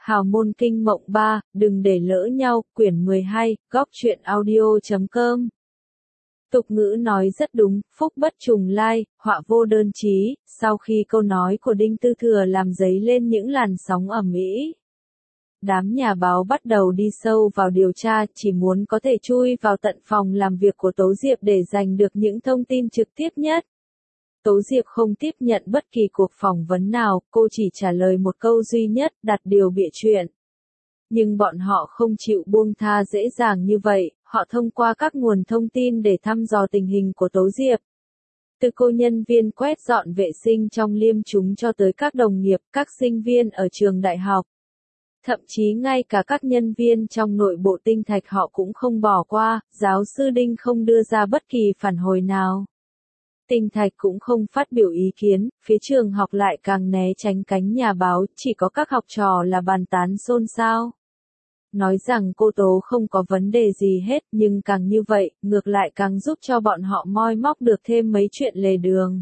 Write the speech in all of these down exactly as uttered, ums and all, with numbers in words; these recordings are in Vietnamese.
Hào môn kinh mộng ba, đừng để lỡ nhau, quyển mười hai, góc truyện audio chấm com. Tục ngữ nói rất đúng, phúc bất trùng lai, họa vô đơn chí, sau khi câu nói của Đinh Tư Thừa làm dấy lên những làn sóng ầm ĩ. Đám nhà báo bắt đầu đi sâu vào điều tra, chỉ muốn có thể chui vào tận phòng làm việc của Tố Diệp để giành được những thông tin trực tiếp nhất. Tố Diệp không tiếp nhận bất kỳ cuộc phỏng vấn nào, cô chỉ trả lời một câu duy nhất, đặt điều bịa chuyện. Nhưng bọn họ không chịu buông tha dễ dàng như vậy, họ thông qua các nguồn thông tin để thăm dò tình hình của Tố Diệp. Từ cô nhân viên quét dọn vệ sinh trong liêm chúng cho tới các đồng nghiệp, các sinh viên ở trường đại học. Thậm chí ngay cả các nhân viên trong nội bộ Tinh Thạch họ cũng không bỏ qua, giáo sư Đinh không đưa ra bất kỳ phản hồi nào. Tinh Thạch cũng không phát biểu ý kiến, phía trường học lại càng né tránh cánh nhà báo, chỉ có các học trò là bàn tán xôn xao. Nói rằng cô Tố không có vấn đề gì hết, nhưng càng như vậy, ngược lại càng giúp cho bọn họ moi móc được thêm mấy chuyện lề đường.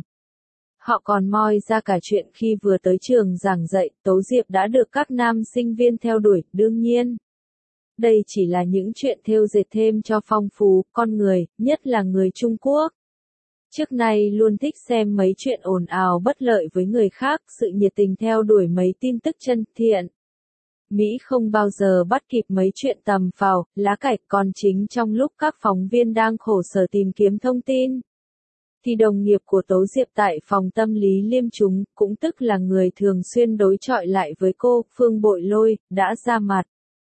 Họ còn moi ra cả chuyện khi vừa tới trường giảng dạy, Tố Diệp đã được các nam sinh viên theo đuổi, đương nhiên. Đây chỉ là những chuyện thêu dệt thêm cho phong phú, con người, nhất là người Trung Quốc. Trước nay luôn thích xem mấy chuyện ồn ào bất lợi với người khác, sự nhiệt tình theo đuổi mấy tin tức chân thiện. Mỹ không bao giờ bắt kịp mấy chuyện tầm phào, lá cải, còn chính trong lúc các phóng viên đang khổ sở tìm kiếm thông tin. Thì đồng nghiệp của Tố Diệp tại phòng tâm lý liêm chúng, cũng tức là người thường xuyên đối chọi lại với cô, Phương Bội Lôi, đã ra mặt.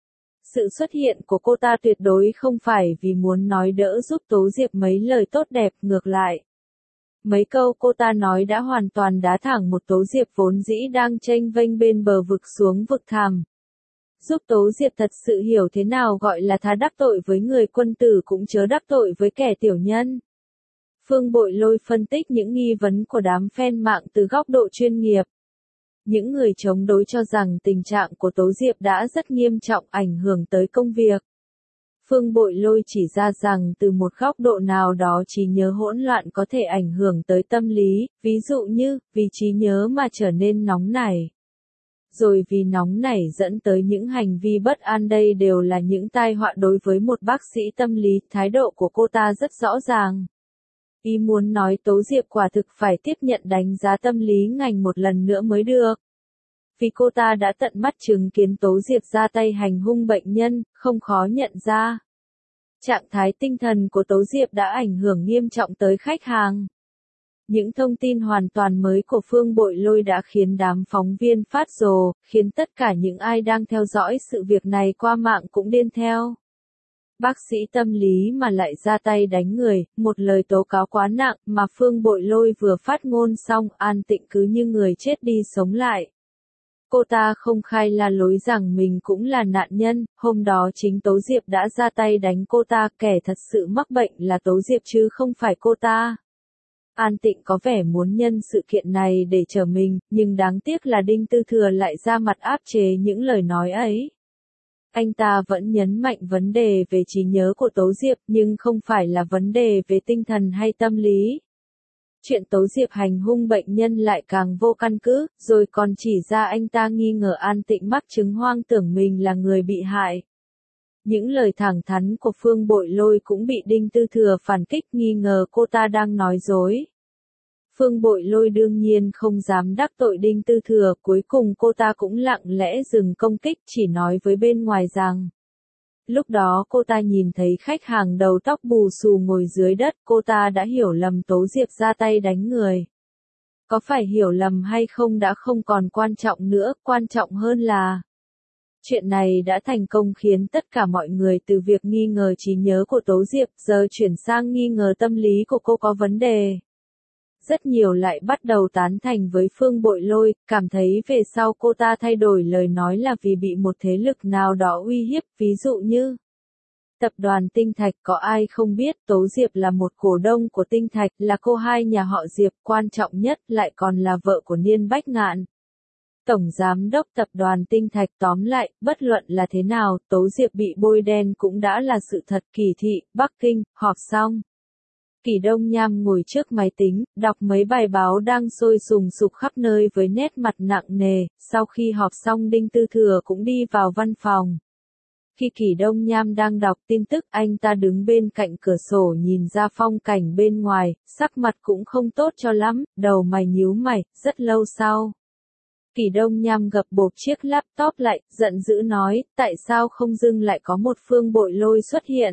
Sự xuất hiện của cô ta tuyệt đối không phải vì muốn nói đỡ giúp Tố Diệp mấy lời tốt đẹp, ngược lại. Mấy câu cô ta nói đã hoàn toàn đá thẳng một Tố Diệp vốn dĩ đang chênh vênh bên bờ vực xuống vực thẳm. Giúp Tố Diệp thật sự hiểu thế nào gọi là thà đắc tội với người quân tử cũng chớ đắc tội với kẻ tiểu nhân. Phương Bội Lôi phân tích những nghi vấn của đám fan mạng từ góc độ chuyên nghiệp. Những người chống đối cho rằng tình trạng của Tố Diệp đã rất nghiêm trọng ảnh hưởng tới công việc. Phương Bội Lôi chỉ ra rằng từ một góc độ nào đó trí nhớ hỗn loạn có thể ảnh hưởng tới tâm lý, ví dụ như, vì trí nhớ mà trở nên nóng nảy. Rồi vì nóng nảy dẫn tới những hành vi bất an, đây đều là những tai họa đối với một bác sĩ tâm lý, thái độ của cô ta rất rõ ràng. Ý muốn nói Tố Diệp quả thực phải tiếp nhận đánh giá tâm lý ngành một lần nữa mới được. Vì cô ta đã tận mắt chứng kiến Tố Diệp ra tay hành hung bệnh nhân, không khó nhận ra. Trạng thái tinh thần của Tố Diệp đã ảnh hưởng nghiêm trọng tới khách hàng. Những thông tin hoàn toàn mới của Phương Bội Lôi đã khiến đám phóng viên phát rồ, khiến tất cả những ai đang theo dõi sự việc này qua mạng cũng điên theo. Bác sĩ tâm lý mà lại ra tay đánh người, một lời tố cáo quá nặng mà Phương Bội Lôi vừa phát ngôn xong, An Tịnh cứ như người chết đi sống lại. Cô ta không khai la lối rằng mình cũng là nạn nhân, hôm đó chính Tố Diệp đã ra tay đánh cô ta, kẻ thật sự mắc bệnh là Tố Diệp chứ không phải cô ta. An Tịnh có vẻ muốn nhân sự kiện này để trở mình, nhưng đáng tiếc là Đinh Tư Thừa lại ra mặt áp chế những lời nói ấy. Anh ta vẫn nhấn mạnh vấn đề về trí nhớ của Tố Diệp, nhưng không phải là vấn đề về tinh thần hay tâm lý. Chuyện Tố Diệp hành hung bệnh nhân lại càng vô căn cứ, rồi còn chỉ ra anh ta nghi ngờ An Tịnh mắc chứng hoang tưởng mình là người bị hại. Những lời thẳng thắn của Phương Bội Lôi cũng bị Đinh Tư Thừa phản kích, nghi ngờ cô ta đang nói dối. Phương Bội Lôi đương nhiên không dám đắc tội Đinh Tư Thừa, cuối cùng cô ta cũng lặng lẽ dừng công kích, chỉ nói với bên ngoài rằng. Lúc đó cô ta nhìn thấy khách hàng đầu tóc bù xù ngồi dưới đất, cô ta đã hiểu lầm Tố Diệp ra tay đánh người. Có phải hiểu lầm hay không đã không còn quan trọng nữa, quan trọng hơn là chuyện này đã thành công khiến tất cả mọi người từ việc nghi ngờ trí nhớ của Tố Diệp giờ chuyển sang nghi ngờ tâm lý của cô có vấn đề. Rất nhiều lại bắt đầu tán thành với Phương Bội Lôi, cảm thấy về sau cô ta thay đổi lời nói là vì bị một thế lực nào đó uy hiếp, ví dụ như Tập đoàn Tinh Thạch. Có ai không biết Tố Diệp là một cổ đông của Tinh Thạch, là cô hai nhà họ Diệp, quan trọng nhất lại còn là vợ của Niên Bách Ngạn. Tổng Giám đốc Tập đoàn Tinh Thạch. Tóm lại, bất luận là thế nào, Tố Diệp bị bôi đen cũng đã là sự thật. Kỳ thị, Bắc Kinh, họp xong. Kỷ Đông Nham ngồi trước máy tính, đọc mấy bài báo đang sôi sùng sục khắp nơi với nét mặt nặng nề, sau khi họp xong Đinh Tư Thừa cũng đi vào văn phòng. Khi Kỷ Đông Nham đang đọc tin tức, anh ta đứng bên cạnh cửa sổ nhìn ra phong cảnh bên ngoài, sắc mặt cũng không tốt cho lắm, đầu mày nhíu mày, rất lâu sau. Kỷ Đông Nham gập bộp chiếc laptop lại, giận dữ nói, tại sao không dưng lại có một Phương Bội Lôi xuất hiện.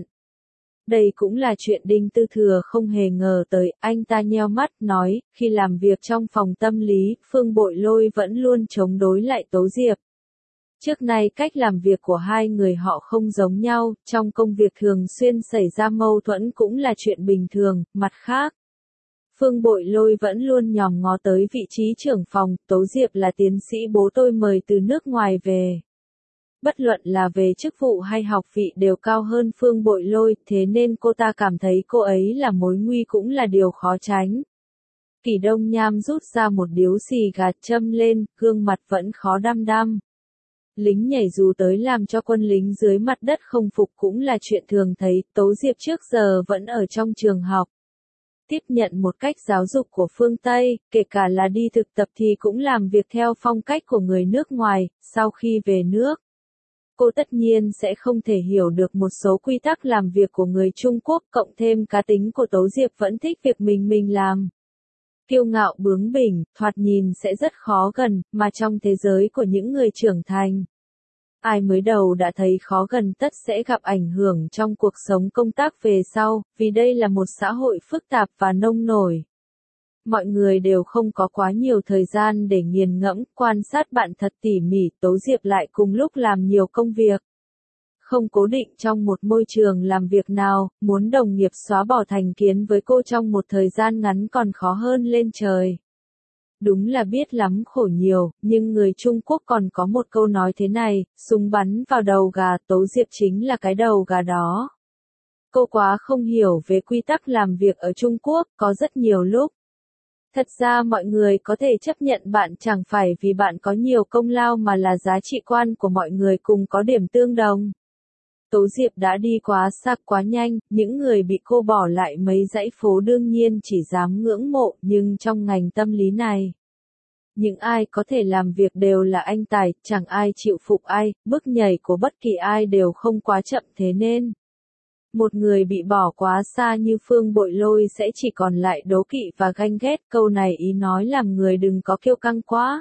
Đây cũng là chuyện Đinh Tư Thừa không hề ngờ tới, anh ta nheo mắt, nói, khi làm việc trong phòng tâm lý, Phương Bội Lôi vẫn luôn chống đối lại Tố Diệp. Trước nay cách làm việc của hai người họ không giống nhau, trong công việc thường xuyên xảy ra mâu thuẫn cũng là chuyện bình thường, mặt khác. Phương Bội Lôi vẫn luôn nhòm ngó tới vị trí trưởng phòng, Tố Diệp là tiến sĩ bố tôi mời từ nước ngoài về. Bất luận là về chức vụ hay học vị đều cao hơn Phương Bội Lôi, thế nên cô ta cảm thấy cô ấy là mối nguy cũng là điều khó tránh. Kỷ Đông Nham rút ra một điếu xì gà châm lên, gương mặt vẫn khó đăm đăm. Lính nhảy dù tới làm cho quân lính dưới mặt đất không phục cũng là chuyện thường thấy, Tố Diệp trước giờ vẫn ở trong trường học. Tiếp nhận một cách giáo dục của phương Tây, kể cả là đi thực tập thì cũng làm việc theo phong cách của người nước ngoài, sau khi về nước. Cô tất nhiên sẽ không thể hiểu được một số quy tắc làm việc của người Trung Quốc, cộng thêm cá tính của Tố Diệp vẫn thích việc mình mình làm. Kiêu ngạo bướng bỉnh, thoạt nhìn sẽ rất khó gần, mà trong thế giới của những người trưởng thành. Ai mới đầu đã thấy khó gần tất sẽ gặp ảnh hưởng trong cuộc sống công tác về sau, vì đây là một xã hội phức tạp và nông nổi. Mọi người đều không có quá nhiều thời gian để nghiền ngẫm, quan sát bạn thật tỉ mỉ, Tố Diệp lại cùng lúc làm nhiều công việc. Không cố định trong một môi trường làm việc nào, muốn đồng nghiệp xóa bỏ thành kiến với cô trong một thời gian ngắn còn khó hơn lên trời. Đúng là biết lắm khổ nhiều, nhưng người Trung Quốc còn có một câu nói thế này, súng bắn vào đầu gà, Tố Diệp chính là cái đầu gà đó. Cô quá không hiểu về quy tắc làm việc ở Trung Quốc, có rất nhiều lúc. Thật ra mọi người có thể chấp nhận bạn chẳng phải vì bạn có nhiều công lao mà là giá trị quan của mọi người cùng có điểm tương đồng. Tố Diệp đã đi quá xa quá nhanh, những người bị cô bỏ lại mấy dãy phố đương nhiên chỉ dám ngưỡng mộ, nhưng trong ngành tâm lý này, những ai có thể làm việc đều là anh tài, chẳng ai chịu phục ai, bước nhảy của bất kỳ ai đều không quá chậm, thế nên một người bị bỏ quá xa như Phương Bội Lôi sẽ chỉ còn lại đố kỵ và ganh ghét, câu này ý nói làm người đừng có kiêu căng quá.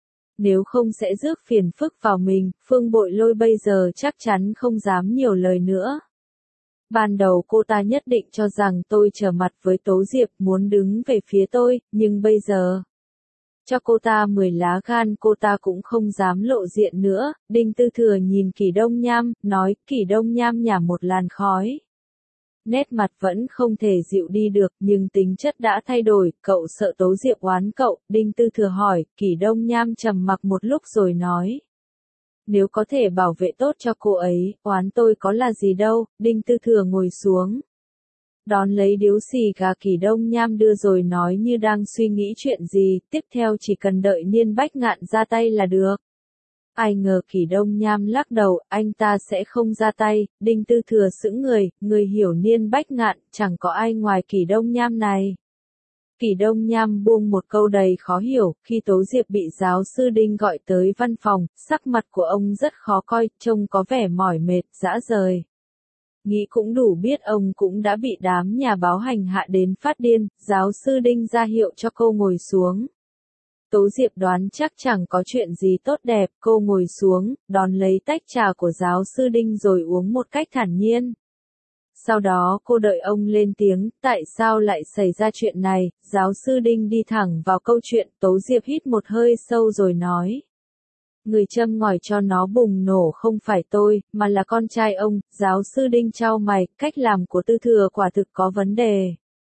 Nếu không sẽ rước phiền phức vào mình, Phương Bội Lôi bây giờ chắc chắn không dám nhiều lời nữa. Ban đầu cô ta nhất định cho rằng tôi trở mặt với Tố Diệp muốn đứng về phía tôi, nhưng bây giờ, cho cô ta mười lá gan cô ta cũng không dám lộ diện nữa. Đinh Tư Thừa nhìn Kỷ Đông Nham, nói, Kỷ Đông Nham nhả một làn khói. Nét mặt vẫn không thể dịu đi được, nhưng tính chất đã thay đổi, cậu sợ Tố Diệp oán cậu. Đinh Tư Thừa hỏi, Kỷ Đông Nham trầm mặc một lúc rồi nói. Nếu có thể bảo vệ tốt cho cô ấy, oán tôi có là gì đâu. Đinh Tư Thừa ngồi xuống, đón lấy điếu xì gà Kỷ Đông Nham đưa rồi nói như đang suy nghĩ chuyện gì, tiếp theo chỉ cần đợi Niên Bách Ngạn ra tay là được. Ai ngờ Kỷ Đông Nham lắc đầu, anh ta sẽ không ra tay. Đinh Tư Thừa sững người, người hiểu Niên Bách Ngạn, chẳng có ai ngoài Kỷ Đông Nham này. Kỷ Đông Nham buông một câu đầy khó hiểu, khi Tố Diệp bị giáo sư Đinh gọi tới văn phòng, sắc mặt của ông rất khó coi, trông có vẻ mỏi mệt, rã rời. Nghĩ cũng đủ biết ông cũng đã bị đám nhà báo hành hạ đến phát điên, giáo sư Đinh ra hiệu cho cô ngồi xuống. Tố Diệp đoán chắc chẳng có chuyện gì tốt đẹp, cô ngồi xuống, đón lấy tách trà của giáo sư Đinh rồi uống một cách thản nhiên. Sau đó cô đợi ông lên tiếng, tại sao lại xảy ra chuyện này, giáo sư Đinh đi thẳng vào câu chuyện, Tố Diệp hít một hơi sâu rồi nói. Người châm ngòi cho nó bùng nổ không phải tôi, mà là con trai ông. Giáo sư Đinh chau mày, cách làm của Tư Thừa quả thực có vấn đề.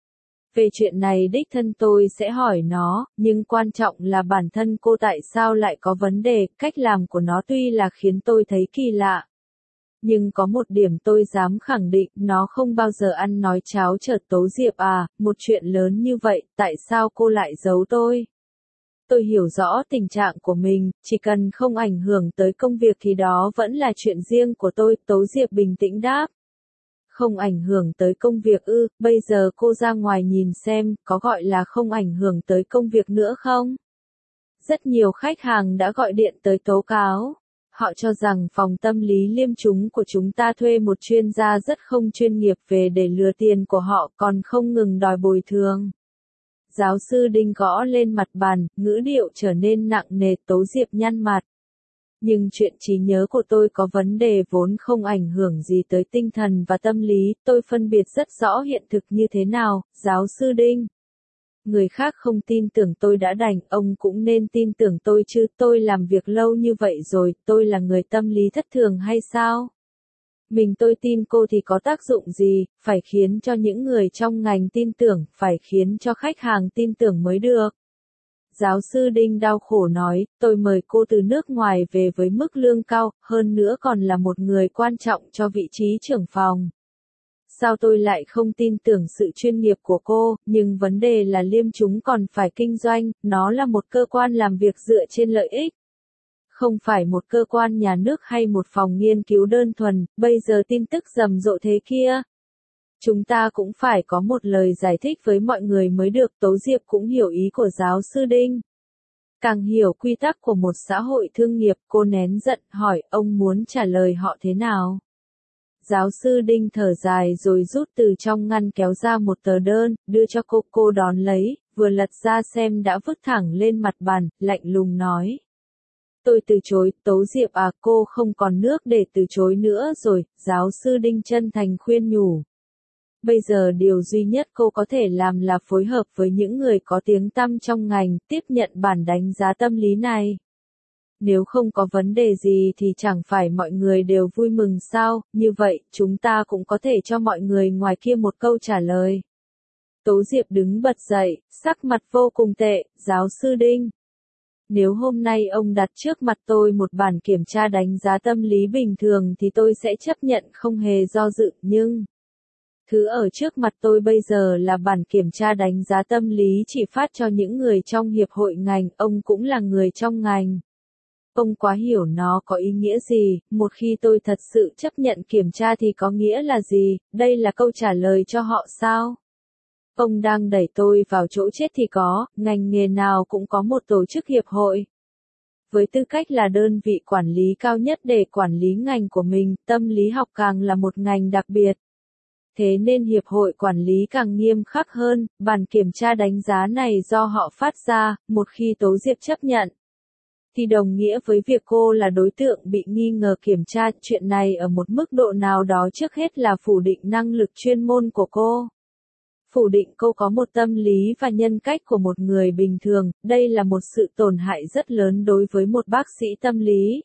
Về chuyện này đích thân tôi sẽ hỏi nó, nhưng quan trọng là bản thân cô tại sao lại có vấn đề, cách làm của nó tuy là khiến tôi thấy kỳ lạ. Nhưng có một điểm tôi dám khẳng định, nó không bao giờ ăn nói cháo chợt. Tố Diệp à, một chuyện lớn như vậy, tại sao cô lại giấu tôi? Tôi hiểu rõ tình trạng của mình, chỉ cần không ảnh hưởng tới công việc thì đó vẫn là chuyện riêng của tôi, Tố Diệp bình tĩnh đáp. Không ảnh hưởng tới công việc ư, bây giờ cô ra ngoài nhìn xem, có gọi là không ảnh hưởng tới công việc nữa không? Rất nhiều khách hàng đã gọi điện tới tố cáo. Họ cho rằng phòng tâm lý liêm chúng của chúng ta thuê một chuyên gia rất không chuyên nghiệp về để lừa tiền của họ còn không ngừng đòi bồi thường. Giáo sư Đinh gõ lên mặt bàn, ngữ điệu trở nên nặng nề. Tố Diệp nhăn mặt. Nhưng chuyện trí nhớ của tôi có vấn đề vốn không ảnh hưởng gì tới tinh thần và tâm lý, tôi phân biệt rất rõ hiện thực như thế nào, giáo sư Đinh. Người khác không tin tưởng tôi đã đành, ông cũng nên tin tưởng tôi chứ, tôi làm việc lâu như vậy rồi, tôi là người tâm lý thất thường hay sao? Mình tôi tin cô thì có tác dụng gì, phải khiến cho những người trong ngành tin tưởng, phải khiến cho khách hàng tin tưởng mới được. Giáo sư Đinh đau khổ nói, tôi mời cô từ nước ngoài về với mức lương cao, hơn nữa còn là một người quan trọng cho vị trí trưởng phòng. Sao tôi lại không tin tưởng sự chuyên nghiệp của cô, nhưng vấn đề là liêm chúng còn phải kinh doanh, nó là một cơ quan làm việc dựa trên lợi ích. Không phải một cơ quan nhà nước hay một phòng nghiên cứu đơn thuần, bây giờ tin tức rầm rộ thế kia. Chúng ta cũng phải có một lời giải thích với mọi người mới được. Tố Diệp cũng hiểu ý của giáo sư Đinh. Càng hiểu quy tắc của một xã hội thương nghiệp, cô nén giận, hỏi ông muốn trả lời họ thế nào. Giáo sư Đinh thở dài rồi rút từ trong ngăn kéo ra một tờ đơn, đưa cho cô. Cô đón lấy, vừa lật ra xem đã vứt thẳng lên mặt bàn, lạnh lùng nói. Tôi từ chối. Tố Diệp à, cô không còn nước để từ chối nữa rồi, giáo sư Đinh chân thành khuyên nhủ. Bây giờ điều duy nhất cô có thể làm là phối hợp với những người có tiếng tăm trong ngành, tiếp nhận bản đánh giá tâm lý này. Nếu không có vấn đề gì thì chẳng phải mọi người đều vui mừng sao, như vậy, chúng ta cũng có thể cho mọi người ngoài kia một câu trả lời. Tố Diệp đứng bật dậy, sắc mặt vô cùng tệ, giáo sư Đinh. Nếu hôm nay ông đặt trước mặt tôi một bản kiểm tra đánh giá tâm lý bình thường thì tôi sẽ chấp nhận không hề do dự, nhưng... Thứ ở trước mặt tôi bây giờ là bản kiểm tra đánh giá tâm lý chỉ phát cho những người trong hiệp hội ngành, ông cũng là người trong ngành. Ông quá hiểu nó có ý nghĩa gì, một khi tôi thật sự chấp nhận kiểm tra thì có nghĩa là gì, đây là câu trả lời cho họ sao? Ông đang đẩy tôi vào chỗ chết thì có, ngành nghề nào cũng có một tổ chức hiệp hội. Với tư cách là đơn vị quản lý cao nhất để quản lý ngành của mình, tâm lý học càng là một ngành đặc biệt. Thế nên hiệp hội quản lý càng nghiêm khắc hơn, bản kiểm tra đánh giá này do họ phát ra, một khi Tố Diệp chấp nhận. Thì đồng nghĩa với việc cô là đối tượng bị nghi ngờ kiểm tra, chuyện này ở một mức độ nào đó trước hết là phủ định năng lực chuyên môn của cô. Phủ định cô có một tâm lý và nhân cách của một người bình thường, đây là một sự tổn hại rất lớn đối với một bác sĩ tâm lý.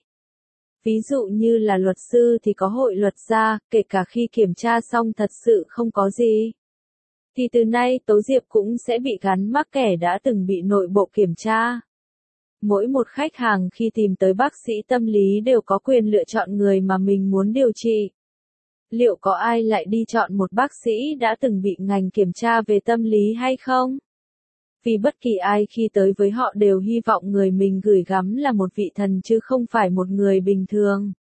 Ví dụ như là luật sư thì có hội luật gia, kể cả khi kiểm tra xong thật sự không có gì. Thì từ nay Tố Diệp cũng sẽ bị gắn mác kẻ đã từng bị nội bộ kiểm tra. Mỗi một khách hàng khi tìm tới bác sĩ tâm lý đều có quyền lựa chọn người mà mình muốn điều trị. Liệu có ai lại đi chọn một bác sĩ đã từng bị ngành kiểm tra về tâm lý hay không? Vì bất kỳ ai khi tới với họ đều hy vọng người mình gửi gắm là một vị thần chứ không phải một người bình thường.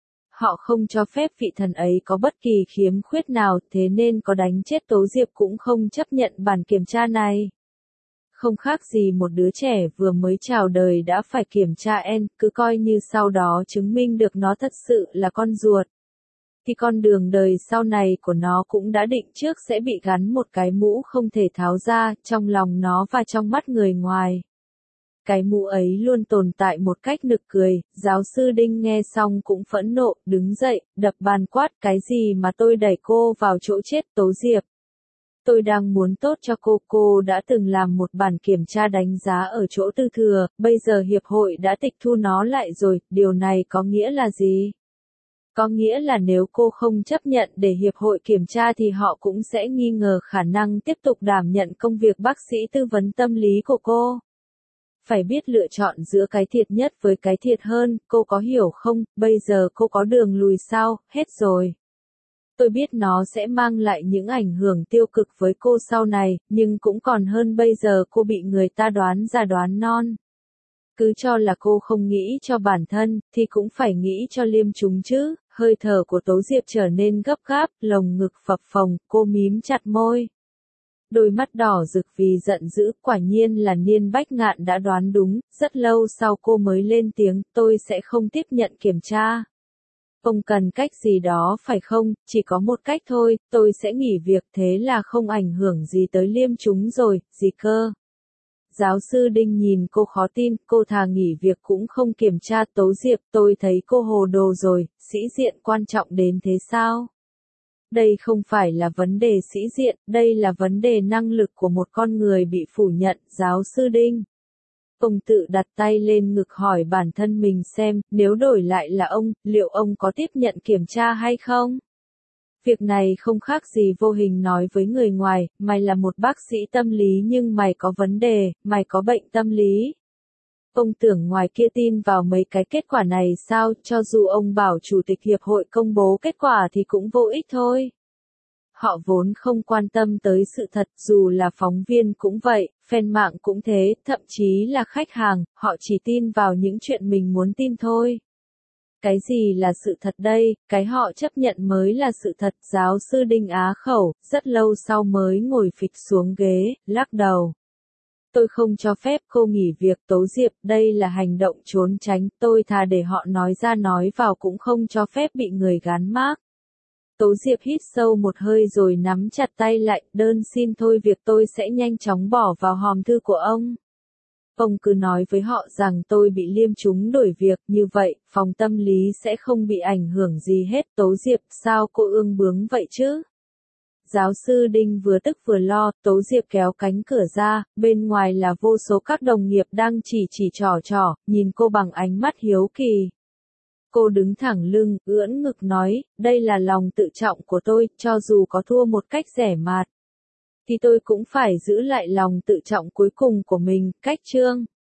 Họ không cho phép vị thần ấy có bất kỳ khiếm khuyết nào, thế nên có đánh chết Tố Diệp cũng không chấp nhận bản kiểm tra này. Không khác gì một đứa trẻ vừa mới chào đời đã phải kiểm tra en, cứ coi như sau đó chứng minh được nó thật sự là con ruột. Thì con đường đời sau này của nó cũng đã định trước sẽ bị gắn một cái mũ không thể tháo ra, trong lòng nó và trong mắt người ngoài. Cái mũ ấy luôn tồn tại một cách nực cười, giáo sư Đinh nghe xong cũng phẫn nộ, đứng dậy, đập bàn quát, cái gì mà tôi đẩy cô vào chỗ chết, Tố Diệp. Tôi đang muốn tốt cho cô, cô đã từng làm một bản kiểm tra đánh giá ở chỗ tư thừa, bây giờ hiệp hội đã tịch thu nó lại rồi, điều này có nghĩa là gì? Có nghĩa là nếu cô không chấp nhận để hiệp hội kiểm tra thì họ cũng sẽ nghi ngờ khả năng tiếp tục đảm nhận công việc bác sĩ tư vấn tâm lý của cô. Phải biết lựa chọn giữa cái thiệt nhất với cái thiệt hơn, cô có hiểu không, bây giờ cô có đường lùi sao, hết rồi. Tôi biết nó sẽ mang lại những ảnh hưởng tiêu cực với cô sau này, nhưng cũng còn hơn bây giờ cô bị người ta đoán già đoán non. Cứ cho là cô không nghĩ cho bản thân, thì cũng phải nghĩ cho liêm chúng chứ, hơi thở của Tố Diệp trở nên gấp gáp, lồng ngực phập phồng, cô mím chặt môi. Đôi mắt đỏ rực vì giận dữ, quả nhiên là Niên Bách Ngạn đã đoán đúng, rất lâu sau cô mới lên tiếng, tôi sẽ không tiếp nhận kiểm tra. Không cần cách gì đó phải không, chỉ có một cách thôi, tôi sẽ nghỉ việc, thế là không ảnh hưởng gì tới liêm chúng rồi, gì cơ. Giáo sư Đinh nhìn cô khó tin, cô thà nghỉ việc cũng không kiểm tra. Tố Diệp, tôi thấy cô hồ đồ rồi, sĩ diện quan trọng đến thế sao? Đây không phải là vấn đề sĩ diện, đây là vấn đề năng lực của một con người bị phủ nhận, giáo sư Đinh. Ông tự đặt tay lên ngực hỏi bản thân mình xem, nếu đổi lại là ông, liệu ông có tiếp nhận kiểm tra hay không? Việc này không khác gì vô hình nói với người ngoài, mày là một bác sĩ tâm lý nhưng mày có vấn đề, mày có bệnh tâm lý. Ông tưởng ngoài kia tin vào mấy cái kết quả này sao, cho dù ông bảo chủ tịch hiệp hội công bố kết quả thì cũng vô ích thôi. Họ vốn không quan tâm tới sự thật, dù là phóng viên cũng vậy, fan mạng cũng thế, thậm chí là khách hàng, họ chỉ tin vào những chuyện mình muốn tin thôi. Cái gì là sự thật đây, cái họ chấp nhận mới là sự thật. Giáo sư Đinh á khẩu, rất lâu sau mới ngồi phịch xuống ghế, lắc đầu. Tôi không cho phép cô nghỉ việc. Tố Diệp, đây là hành động trốn tránh, tôi thà để họ nói ra nói vào cũng không cho phép bị người gán mác. Tố Diệp hít sâu một hơi rồi nắm chặt tay lại, đơn xin thôi việc tôi sẽ nhanh chóng bỏ vào hòm thư của ông. Ông cứ nói với họ rằng tôi bị liêm chúng đổi việc, như vậy, phòng tâm lý sẽ không bị ảnh hưởng gì hết. Tố Diệp, sao cô ương bướng vậy chứ? Giáo sư Đinh vừa tức vừa lo. Tố Diệp kéo cánh cửa ra, bên ngoài là vô số các đồng nghiệp đang chỉ chỉ trò trò, nhìn cô bằng ánh mắt hiếu kỳ. Cô đứng thẳng lưng, ưỡn ngực nói, đây là lòng tự trọng của tôi, cho dù có thua một cách rẻ mạt, thì tôi cũng phải giữ lại lòng tự trọng cuối cùng của mình. Cách chương